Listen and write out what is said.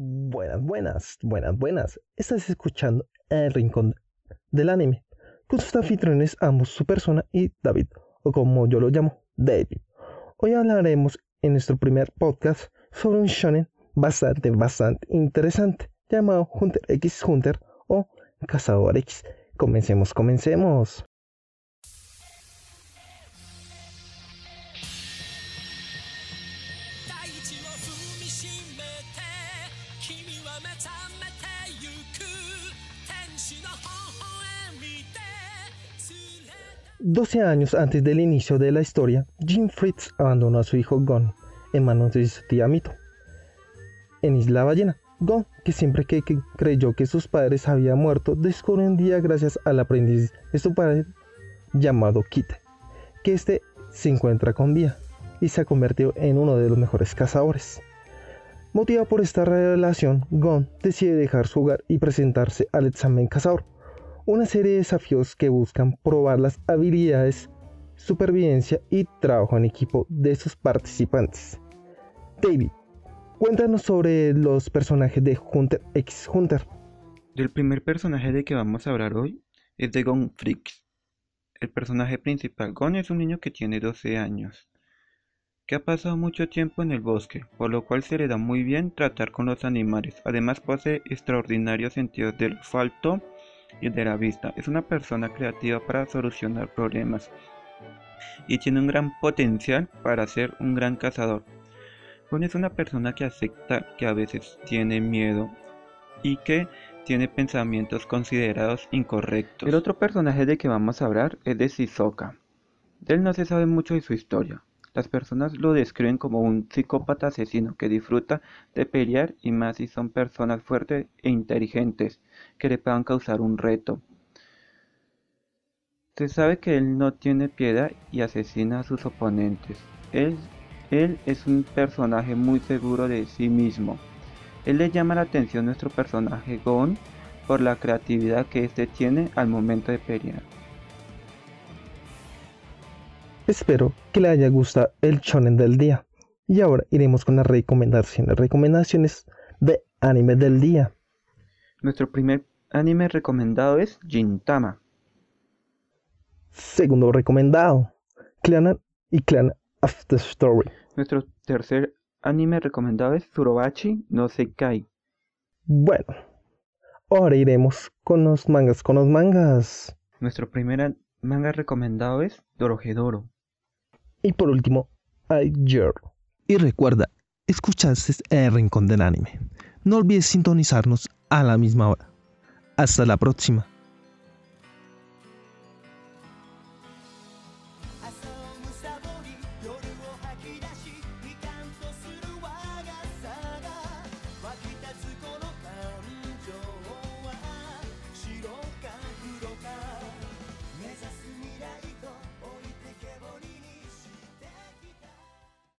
Buenas. Estás escuchando El Rincón del Anime, con sus anfitriones, ambos su persona y David, o como yo lo llamo, David. Hoy hablaremos en nuestro primer podcast sobre un shonen bastante interesante, llamado Hunter x Hunter o Cazador X. Comencemos. 大地を踏みしめて君は目覚めてゆく天使の微笑みで連れて 12 años antes del inicio de la historia, Jim Fritz abandonó a su hijo Gon en manos de su tía Mito en Isla Ballena. Gon, que siempre que creyó que sus padres habían muerto, descubrió un día, gracias al aprendiz de su padre llamado Kite, que este se encuentra con vida y se ha convertido en uno de los mejores cazadores. Motivado por esta revelación, Gon decide dejar su hogar y presentarse al examen cazador, una serie de desafíos que buscan probar las habilidades, supervivencia y trabajo en equipo de sus participantes. David, cuéntanos sobre los personajes de Hunter x Hunter. El primer personaje de que vamos a hablar hoy es de Gon Fritz. El personaje principal, Gon, es un niño que tiene 12 años, que ha pasado mucho tiempo en el bosque, por lo cual se le da muy bien tratar con los animales. Además posee extraordinarios sentidos del olfato y de la vista. Es una persona creativa para solucionar problemas y tiene un gran potencial para ser un gran cazador. Gon es una persona que acepta que a veces tiene miedo y que tiene pensamientos considerados incorrectos. El otro personaje de que vamos a hablar es de Shizuka. De él no se sabe mucho de su historia. Las personas lo describen como un psicópata asesino que disfruta de pelear, y más si son personas fuertes e inteligentes que le puedan causar un reto. Se sabe que él no tiene piedad y asesina a sus oponentes. Él es un personaje muy seguro de sí mismo. Él le llama la atención a nuestro personaje Gon por la creatividad que éste tiene al momento de pelear. Espero que le haya gustado el shonen del día. Y ahora iremos con las recomendaciones de anime del día. Nuestro primer anime recomendado es Gintama. Segundo recomendado, Clannad y Clan After Story. Nuestro tercer anime recomendado es Furobachi no Seikai. Bueno, ahora iremos con los mangas. Nuestro primer manga recomendado es Dorohedoro. Y por último, Ayer. Y recuerda, escuchaste El Rincón del Anime. No olvides sintonizarnos a la misma hora. Hasta la próxima.